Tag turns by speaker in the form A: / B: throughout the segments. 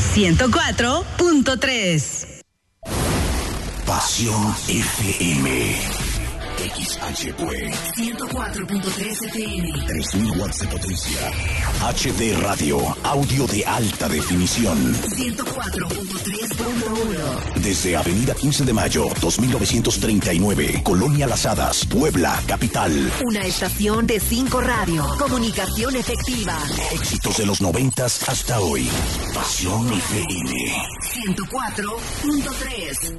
A: 104.3.
B: Pasión FM. XHP
A: 104.3 FM.
B: 3000 watts de potencia. HD Radio, audio de alta definición.
A: 104.3.1.
B: Desde Avenida 15 de Mayo, 2939, Colonia Las Hadas, Puebla, capital.
A: Una estación de 5 Radio. Comunicación efectiva.
B: Éxitos de los 90s hasta hoy. Pasión FM
A: 104.3.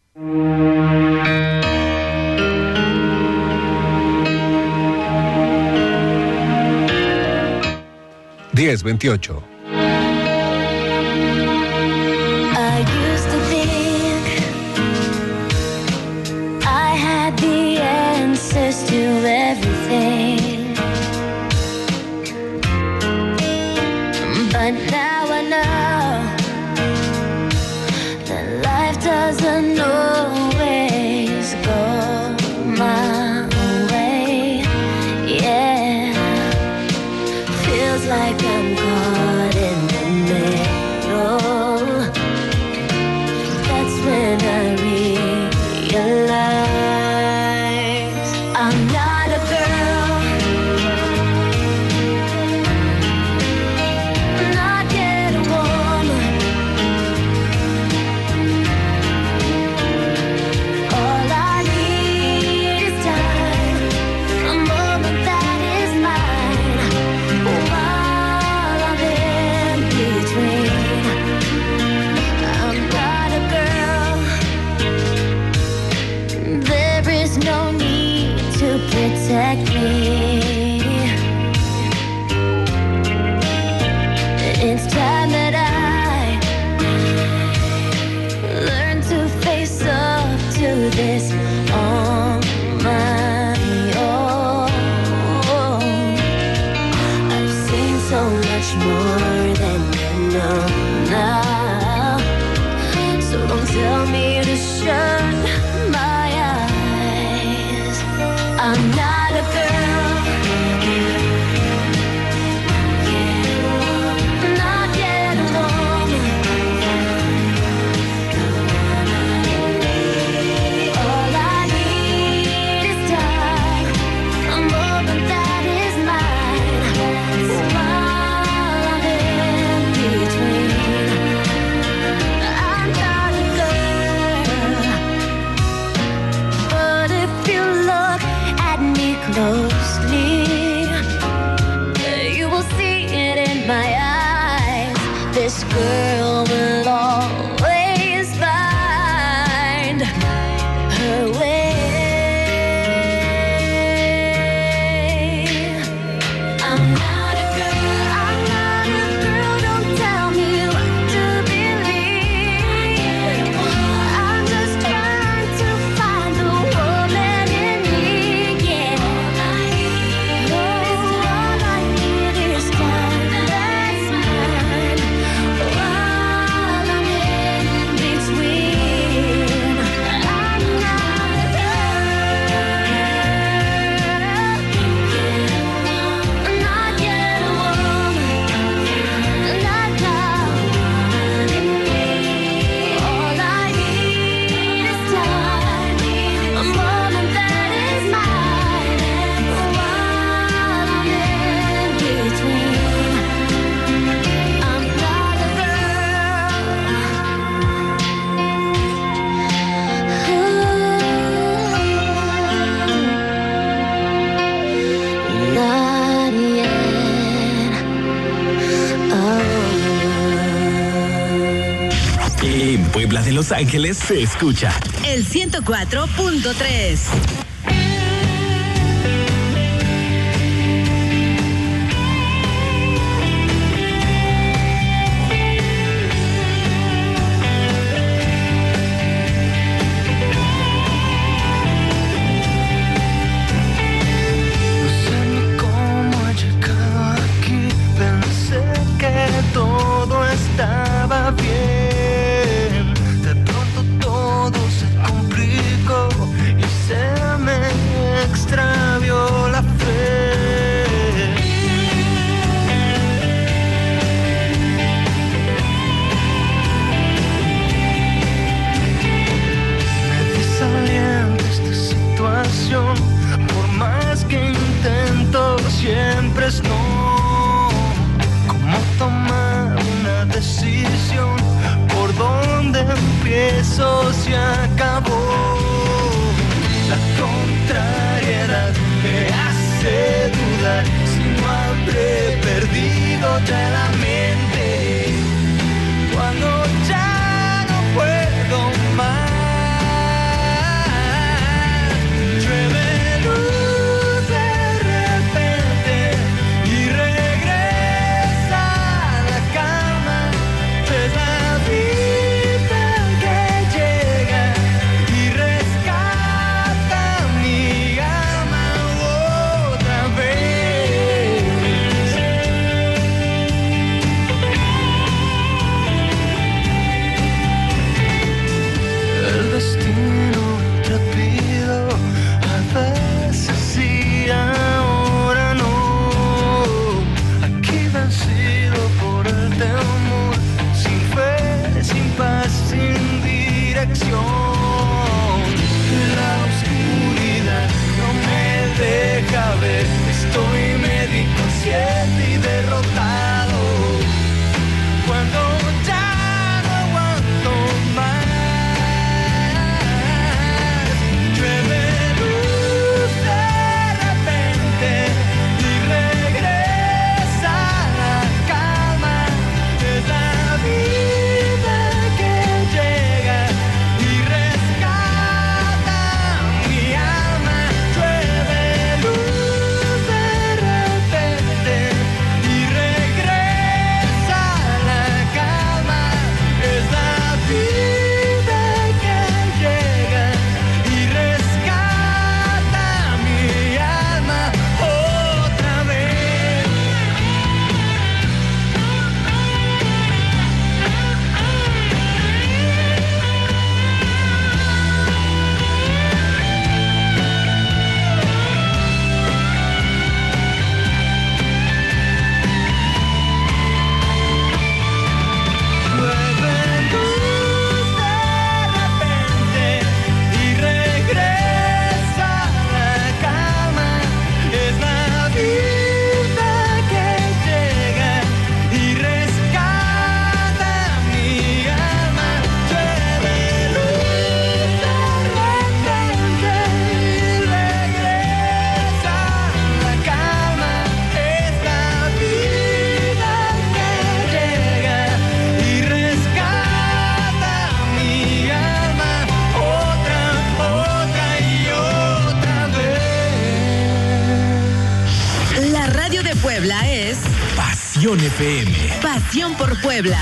C: 10:28.
D: I used to think I had the answers to everything, but now I know that life doesn't always go my way. Yeah, feels like I'm caught in the middle. That's when I realize I'm not a girl, not yet a woman. All I need is time, a moment that is mine. While I'm in between, I'm not a girl. There is no need to protect me. It's time that I learn to face up to this on my own. I've seen so much more than you know now, so don't tell me to shut my eyes. I'm not a girl, not yet a woman. All I need is time, a moment that is mine. While I'm in between, I'm not a girl. But if you look at me closely, you will see it in my eyes. This girl will always find her way. I'm not a girl, I'm not a girl. Don't tell me what to believe. I'm just trying to find the woman in me. Yeah. All I need is time that's mine. While I'm in between, I'm not a girl, not yet a woman, not now. All I need is time, a moment that is mine. While I'm in between, I'm not a girl. Not yet.
E: En Puebla de Los Ángeles se escucha
A: El 104.3.
F: No sé ni cómo he llegado aquí. Pensé que todo estaba bien. De pronto todo se complicó y se eso se acabó. La contrariedad me hace dudar si no habré perdido ya la mente cuando ya no puedo más. Llueve luz de repente y regresa a la cama. Es la vida que llega y rescata mi alma otra vez. El destino rápido a veces sí, ahora no. Aquí vencido por el temor, sin fe, sin paz, sin dirección. La oscuridad no me deja ver, estoy medio inconsciente y derrotado. Cuando ya no aguanto más, llueve luz de repente y regresa la calma. Es la vida que llega y rescata mi alma. Llueve luz de repente y regresa la calma. Es la vida que llega y rescata mi alma otra vez. Llueve luz de repente y regresa la calma. Es la vida que llega y rescata mi alma. Llueve luz de repente y regresa la calma. Es la vida que llega y rescata mi alma otra y otra vez.
A: La radio de Puebla es
E: Pasión FM.
A: Pasión por Puebla.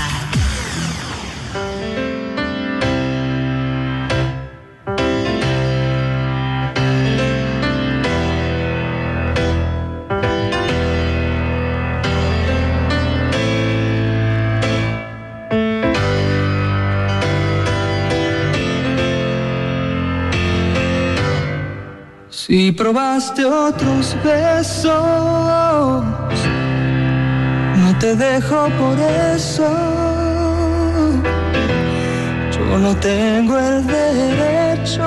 F: Si probaste otros besos, no te dejo por eso. Yo no tengo el derecho,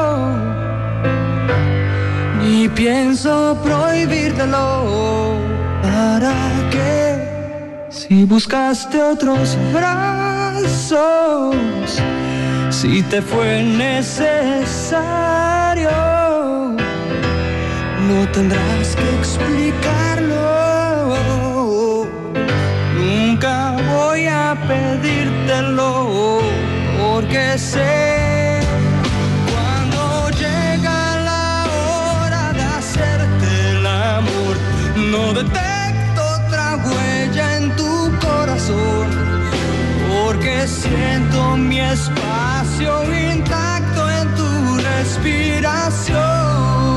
F: ni pienso prohibírtelo. ¿Para qué? Si buscaste otros brazos, si te fue necesario, no tendrás que explicarlo. Nunca voy a pedírtelo, porque sé cuando llega la hora de hacerte el amor, no detecto otra huella en tu corazón, porque siento mi espacio intacto en tu respiración.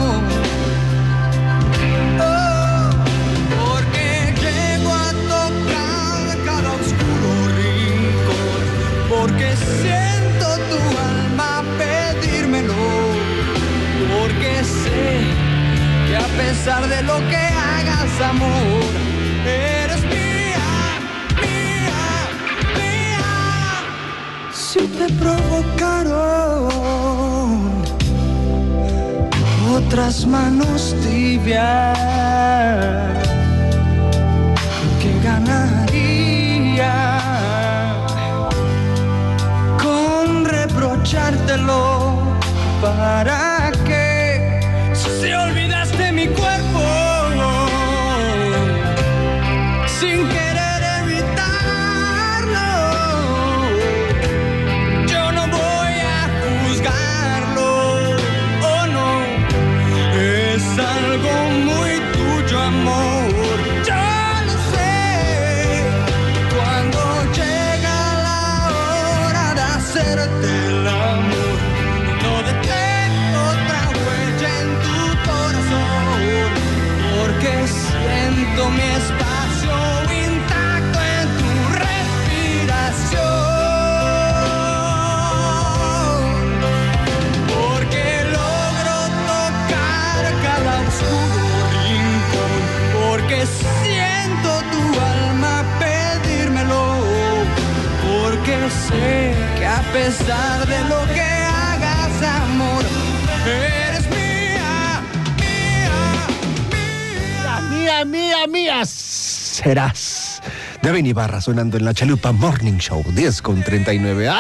F: Porque siento tu alma pedírmelo, porque sé que a pesar de lo que hagas, amor, eres mía, mía, mía. Si te provocaron otras manos tibias, ¿qué ganaría con reproches? sé que a pesar de lo que hagas, amor, eres mía, mía, mía.
C: Mía, serás. David Ibarra sonando en la Chalupa Morning Show, 10:39.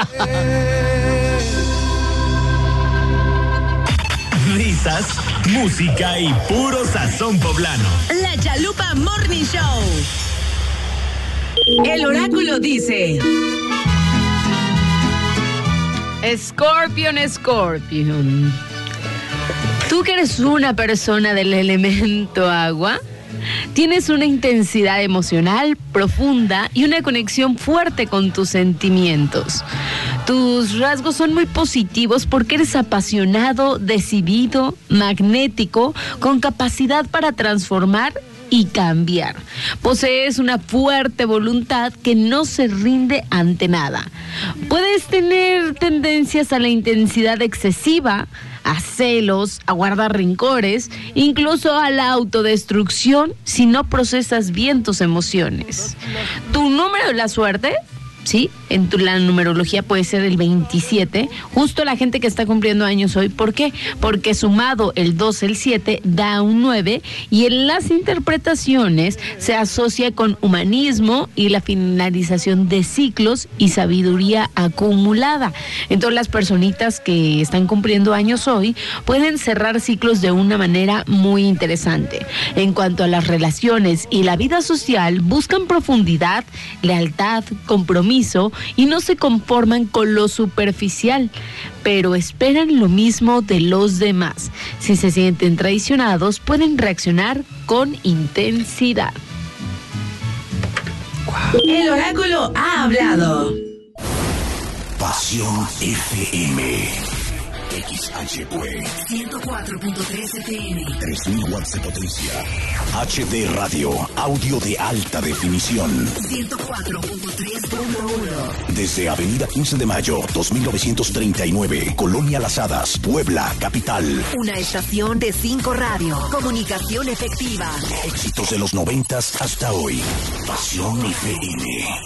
E: Risas, música y puro sazón poblano.
A: La Chalupa Morning Show. El oráculo dice: Scorpion. Tú que eres una persona del elemento agua, tienes una intensidad emocional profunda y una conexión fuerte con tus sentimientos. Tus rasgos son muy positivos porque eres apasionado, decidido, magnético, con capacidad para transformar y cambiar. Posees una fuerte voluntad que no se rinde ante nada. Puedes tener tendencias a la intensidad excesiva, a celos, a guardar rencores, incluso a la autodestrucción si no procesas bien tus emociones. ¿Tu número de la suerte? Sí, la numerología puede ser el 27, justo la gente que está cumpliendo años hoy. ¿Por qué? Porque sumado el 2, el 7, da un 9, y en las interpretaciones se asocia con humanismo y la finalización de ciclos y sabiduría acumulada. Entonces las personitas que están cumpliendo años hoy pueden cerrar ciclos de una manera muy interesante. En cuanto a las relaciones y la vida social, buscan profundidad, lealtad, compromiso, y no se conforman con lo superficial, pero esperan lo mismo de los demás. Si se sienten traicionados, pueden reaccionar con intensidad. El oráculo ha hablado.
B: Pasión FM. XHQ 104.3 FM. 3000 watts de potencia. HD Radio, audio de alta definición. 104.3.1. Desde Avenida 15 de Mayo, 2939, Colonia Las Hadas, Puebla, capital.
A: Una estación de 5 Radio. Comunicación efectiva.
B: Éxitos de los 90s hasta hoy. Pasión FM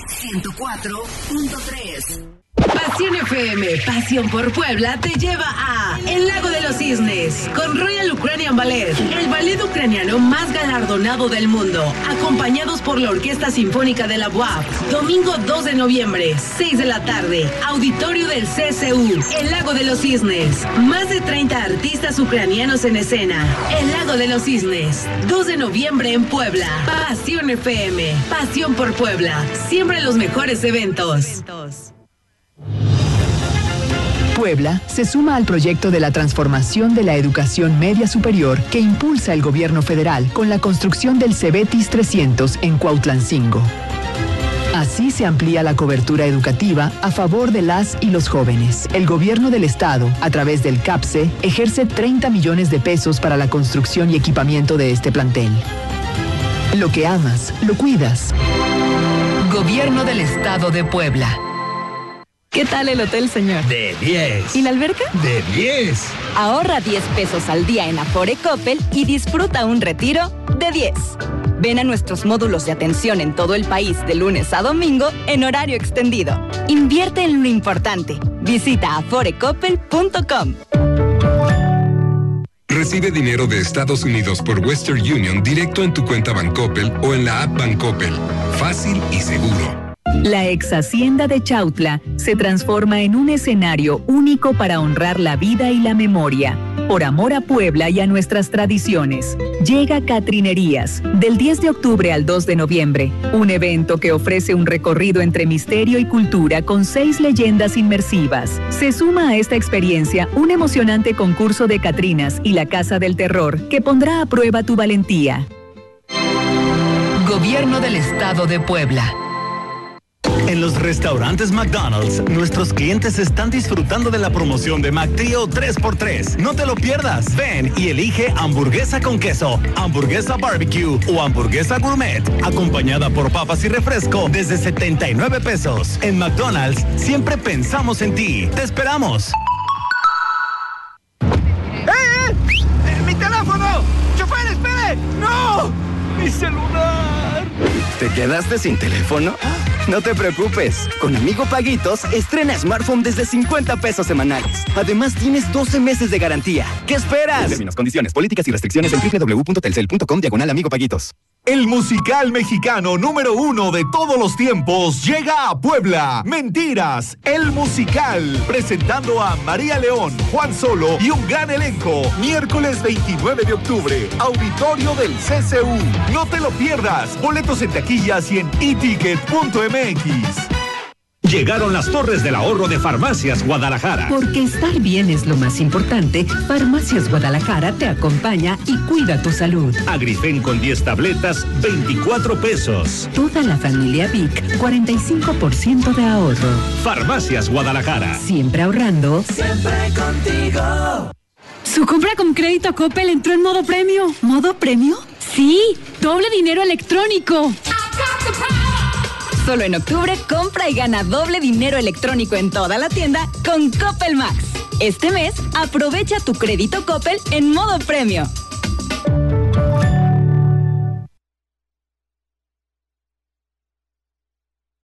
A: 104.3. Pasión FM, pasión por Puebla, te lleva a El Lago de los Cisnes con Royal Ukrainian Ballet, el ballet ucraniano más galardonado del mundo, acompañados por la Orquesta Sinfónica de la UAP. Domingo 2 de noviembre, 6 de la tarde, auditorio del CCU, El Lago de los Cisnes. Más de 30 artistas ucranianos en escena. El Lago de los Cisnes, 2 de noviembre en Puebla. Pasión FM, pasión por Puebla, siempre los mejores eventos.
G: Puebla se suma al proyecto de la transformación de la educación media superior que impulsa el gobierno federal con la construcción del Cebetis 300 en Cuautlancingo. Así se amplía la cobertura educativa a favor de las y los jóvenes. El gobierno del estado, a través del CAPSE, ejerce 30 millones de pesos para la construcción y equipamiento de este plantel. Lo que amas, lo cuidas. Gobierno del Estado de Puebla.
H: ¿Qué tal el hotel, señor?
E: De 10.
H: ¿Y la alberca?
E: De 10.
H: Ahorra 10 pesos al día en Afore Coppel y disfruta un retiro de 10. Ven a nuestros módulos de atención en todo el país de lunes a domingo en horario extendido. Invierte en lo importante. Visita aforecoppel.com.
I: Recibe dinero de Estados Unidos por Western Union directo en tu cuenta Bancoppel o en la app Bancoppel. Fácil y seguro.
J: La ex hacienda de Chautla se transforma en un escenario único para honrar la vida y la memoria. Por amor a Puebla y a nuestras tradiciones, llega Catrinerías, del 10 de octubre al 2 de noviembre, un evento que ofrece un recorrido entre misterio y cultura con 6 leyendas inmersivas. Se suma a esta experiencia un emocionante concurso de Catrinas y la Casa del Terror que pondrá a prueba tu valentía.
G: Gobierno del Estado de Puebla.
E: En los restaurantes McDonald's, nuestros clientes están disfrutando de la promoción de McTrio 3x3. No te lo pierdas. Ven y elige hamburguesa con queso, hamburguesa barbecue o hamburguesa gourmet, acompañada por papas y refresco desde 79 pesos. En McDonald's, siempre pensamos en ti. ¡Te esperamos!
F: ¡Mi teléfono! ¡Chofer, espere! ¡No! ¡Mi celular!
K: ¿Te quedaste sin teléfono? No te preocupes. Con Amigo Paguitos, estrena smartphone desde 50 pesos semanales. Además, tienes 12 meses de garantía. ¿Qué esperas? Términos, condiciones, políticas y restricciones en www.telcel.com/Amigo Paguitos.
L: El musical mexicano número 1 de todos los tiempos llega a Puebla. Mentiras, el musical. Presentando a María León, Juan Solo y un gran elenco. Miércoles 29 de octubre, auditorio del CCU. No te lo pierdas. Boletos en taquillas y en eticket.mx.
M: Llegaron las Torres del Ahorro de Farmacias Guadalajara.
N: Porque estar bien es lo más importante, Farmacias Guadalajara te acompaña y cuida tu salud.
M: Agrifen con 10 tabletas, 24 pesos.
N: Toda la familia Vic, 45% de ahorro.
M: Farmacias Guadalajara.
N: Siempre ahorrando.
F: Siempre contigo.
O: Su compra con crédito Coppel entró en modo premio.
N: ¿Modo premio?
O: Sí, doble dinero electrónico.
H: Solo en octubre, compra y gana doble dinero electrónico en toda la tienda con Coppel Max. Este mes, aprovecha tu crédito Coppel en modo premio.